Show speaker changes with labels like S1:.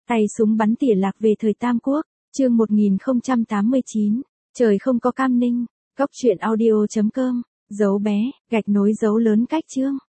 S1: Tay súng bắn tỉa lạc về thời Tam Quốc, chương 1089, trời không có Cam Ninh, cóc truyện audio.com, dấu bé, gạch nối dấu lớn cách chương.